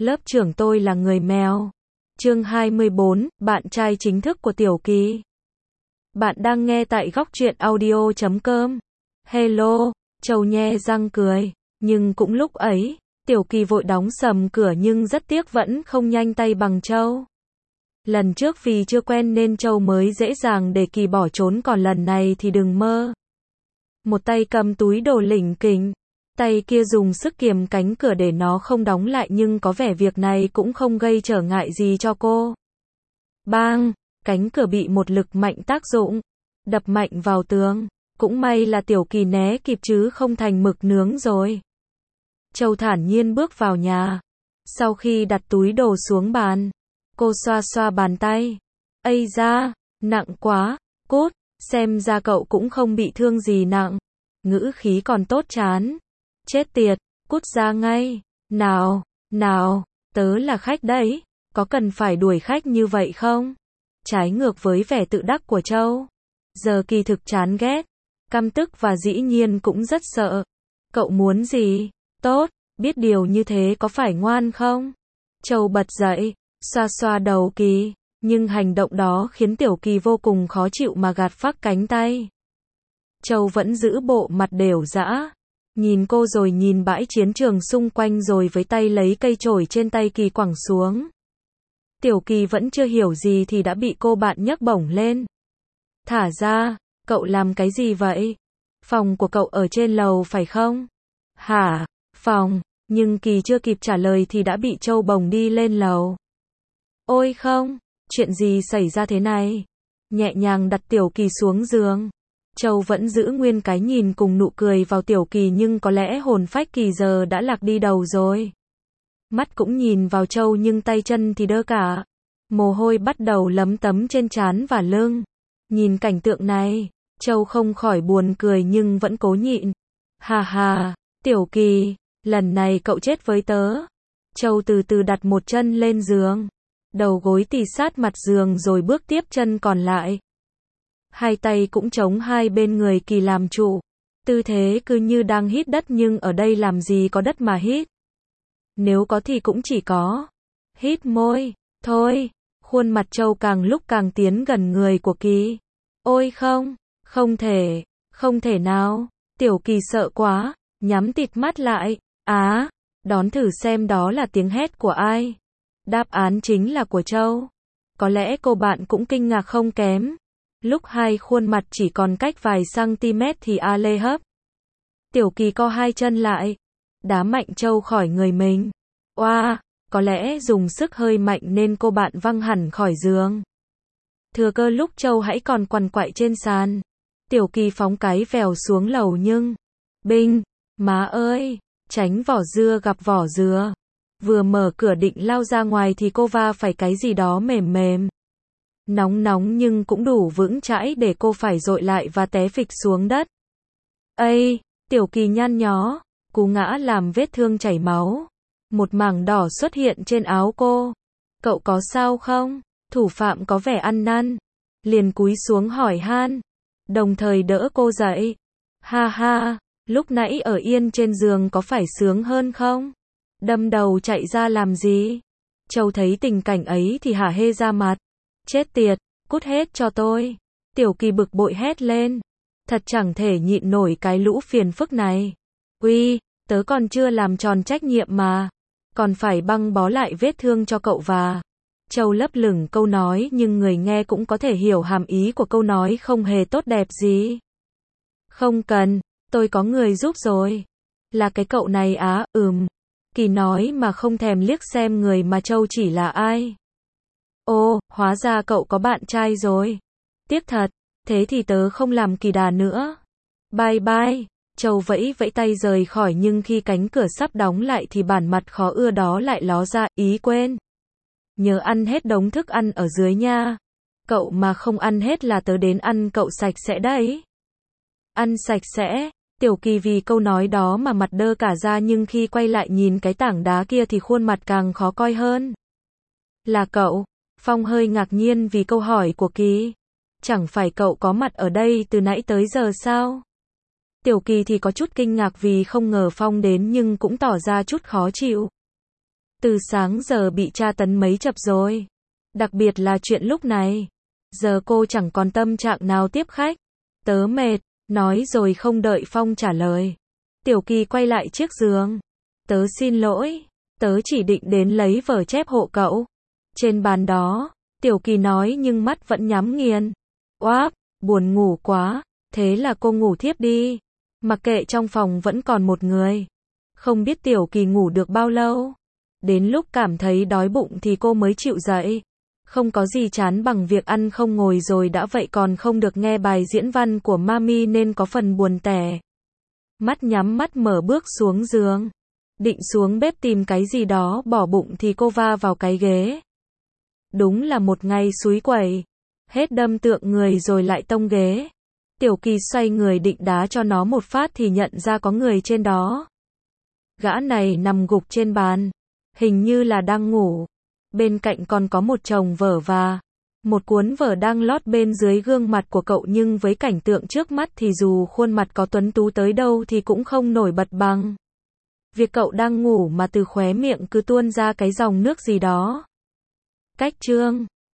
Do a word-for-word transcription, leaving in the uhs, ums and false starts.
Lớp trưởng tôi là người mèo. Chương hai mươi bốn, bạn trai chính thức của Tiểu Kỳ. Bạn đang nghe tại góc truyện audio chấm com. Hello, Châu nhe răng cười, nhưng cũng lúc ấy, Tiểu Kỳ vội đóng sầm cửa nhưng rất tiếc vẫn không nhanh tay bằng Châu. Lần trước vì chưa quen nên Châu mới dễ dàng để Kỳ bỏ trốn, còn lần này thì đừng mơ. Một tay cầm túi đồ lỉnh kỉnh, tay kia dùng sức kiềm cánh cửa để nó không đóng lại, nhưng có vẻ việc này cũng không gây trở ngại gì cho cô. Bang, cánh cửa bị một lực mạnh tác dụng, đập mạnh vào tường. Cũng may là Tiểu Kỳ né kịp chứ không thành mực nướng rồi. Châu thản nhiên bước vào nhà. Sau khi đặt túi đồ xuống bàn, cô xoa xoa bàn tay. Ây da, nặng quá, cút, xem ra cậu cũng không bị thương gì nặng. Ngữ khí còn tốt chán. Chết tiệt, cút ra ngay. Nào, nào, tớ là khách đấy, có cần phải đuổi khách như vậy không? Trái ngược với vẻ tự đắc của Châu, giờ Kỳ thực chán ghét, căm tức và dĩ nhiên cũng rất sợ. Cậu muốn gì? Tốt, biết điều như thế có phải ngoan không? Châu bật dậy, xoa xoa đầu Kỳ, nhưng hành động đó khiến Tiểu Kỳ vô cùng khó chịu mà gạt phác cánh tay. Châu vẫn giữ bộ mặt đều dã, nhìn cô rồi nhìn bãi chiến trường xung quanh rồi với tay lấy cây chổi trên tay Kỳ quẳng xuống. Tiểu Kỳ vẫn chưa hiểu gì thì đã bị cô bạn nhấc bổng lên. Thả ra, cậu làm cái gì vậy? Phòng của cậu ở trên lầu phải không? Hả, phòng, nhưng Kỳ chưa kịp trả lời thì đã bị Châu bồng đi lên lầu. Ôi không, chuyện gì xảy ra thế này? Nhẹ nhàng đặt Tiểu Kỳ xuống giường. Châu vẫn giữ nguyên cái nhìn cùng nụ cười vào Tiểu Kỳ, nhưng có lẽ hồn phách Kỳ giờ đã lạc đi đầu rồi. Mắt cũng nhìn vào Châu nhưng tay chân thì đơ cả. Mồ hôi bắt đầu lấm tấm trên trán và lưng. Nhìn cảnh tượng này, Châu không khỏi buồn cười nhưng vẫn cố nhịn. Hà hà, Tiểu Kỳ, lần này cậu chết với tớ. Châu từ từ đặt một chân lên giường, đầu gối tì sát mặt giường rồi bước tiếp chân còn lại. Hai tay cũng chống hai bên người Kỳ làm trụ. Tư thế cứ như đang hít đất, nhưng ở đây làm gì có đất mà hít. Nếu có thì cũng chỉ có hít môi, thôi. Khuôn mặt Châu càng lúc càng tiến gần người của Kỳ. Ôi không, không thể, không thể nào. Tiểu Kỳ sợ quá, nhắm tịt mắt lại. Á, đón thử xem đó là tiếng hét của ai. Đáp án chính là của Châu. Có lẽ cô bạn cũng kinh ngạc không kém. Lúc hai khuôn mặt chỉ còn cách vài cm thì a lê hấp. Tiểu Kỳ co hai chân lại, đá mạnh Châu khỏi người mình. Oa, có lẽ dùng sức hơi mạnh nên cô bạn văng hẳn khỏi giường. Thừa cơ lúc Châu hãy còn quằn quại trên sàn, Tiểu Kỳ phóng cái vèo xuống lầu nhưng binh, má ơi, tránh vỏ dưa gặp vỏ dừa. Vừa mở cửa định lao ra ngoài thì cô va phải cái gì đó mềm mềm. Nóng nóng nhưng cũng đủ vững chãi để cô phải dội lại và té phịch xuống đất. Ây, Tiểu Kỳ nhăn nhó, cú ngã làm vết thương chảy máu. Một mảng đỏ xuất hiện trên áo cô. Cậu có sao không? Thủ phạm có vẻ ăn năn, liền cúi xuống hỏi han, đồng thời đỡ cô dậy. Ha ha, lúc nãy ở yên trên giường có phải sướng hơn không? Đâm đầu chạy ra làm gì? Châu thấy tình cảnh ấy thì hả hê ra mặt. Chết tiệt, cút hết cho tôi. Tiểu Kỳ bực bội hét lên. Thật chẳng thể nhịn nổi cái lũ phiền phức này. Uy, tớ còn chưa làm tròn trách nhiệm mà. Còn phải băng bó lại vết thương cho cậu và... Châu lấp lửng câu nói nhưng người nghe cũng có thể hiểu hàm ý của câu nói không hề tốt đẹp gì. Không cần, tôi có người giúp rồi. Là cái cậu này á, ừm. Kỳ nói mà không thèm liếc xem người mà Châu chỉ là ai. Ô, hóa ra cậu có bạn trai rồi. Tiếc thật, thế thì tớ không làm kỳ đà nữa. Bye bye. Châu vẫy vẫy tay rời khỏi, nhưng khi cánh cửa sắp đóng lại thì bản mặt khó ưa đó lại ló ra. Ý quên, nhớ ăn hết đống thức ăn ở dưới nha. Cậu mà không ăn hết là tớ đến ăn cậu sạch sẽ đấy. Ăn sạch sẽ. Tiểu Kỳ vì câu nói đó mà mặt đơ cả ra, nhưng khi quay lại nhìn cái tảng đá kia thì khuôn mặt càng khó coi hơn. Là cậu? Phong hơi ngạc nhiên vì câu hỏi của Kỳ. Chẳng phải cậu có mặt ở đây từ nãy tới giờ sao? Tiểu Kỳ thì có chút kinh ngạc vì không ngờ Phong đến, nhưng cũng tỏ ra chút khó chịu. Từ sáng giờ bị tra tấn mấy chập rồi. Đặc biệt là chuyện lúc này. Giờ cô chẳng còn tâm trạng nào tiếp khách. Tớ mệt, nói rồi không đợi Phong trả lời. Tiểu Kỳ quay lại chiếc giường. Tớ xin lỗi, tớ chỉ định đến lấy vở chép hộ cậu. Trên bàn đó, Tiểu Kỳ nói nhưng mắt vẫn nhắm nghiền. Oáp, buồn ngủ quá, thế là cô ngủ thiếp đi. Mặc kệ trong phòng vẫn còn một người. Không biết Tiểu Kỳ ngủ được bao lâu. Đến lúc cảm thấy đói bụng thì cô mới chịu dậy. Không có gì chán bằng việc ăn không ngồi rồi đã vậy còn không được nghe bài diễn văn của Mami nên có phần buồn tẻ. Mắt nhắm mắt mở bước xuống giường. Định xuống bếp tìm cái gì đó bỏ bụng thì cô va vào cái ghế. Đúng là một ngày xúi quẩy. Hết đâm tượng người rồi lại tông ghế. Tiểu Kỳ xoay người định đá cho nó một phát thì nhận ra có người trên đó. Gã này nằm gục trên bàn. Hình như là đang ngủ. Bên cạnh còn có một chồng vở và một cuốn vở đang lót bên dưới gương mặt của cậu nhưng với cảnh tượng trước mắt thì dù khuôn mặt có tuấn tú tới đâu thì cũng không nổi bật bằng việc cậu đang ngủ mà từ khóe miệng cứ tuôn ra cái dòng nước gì đó. Cách chương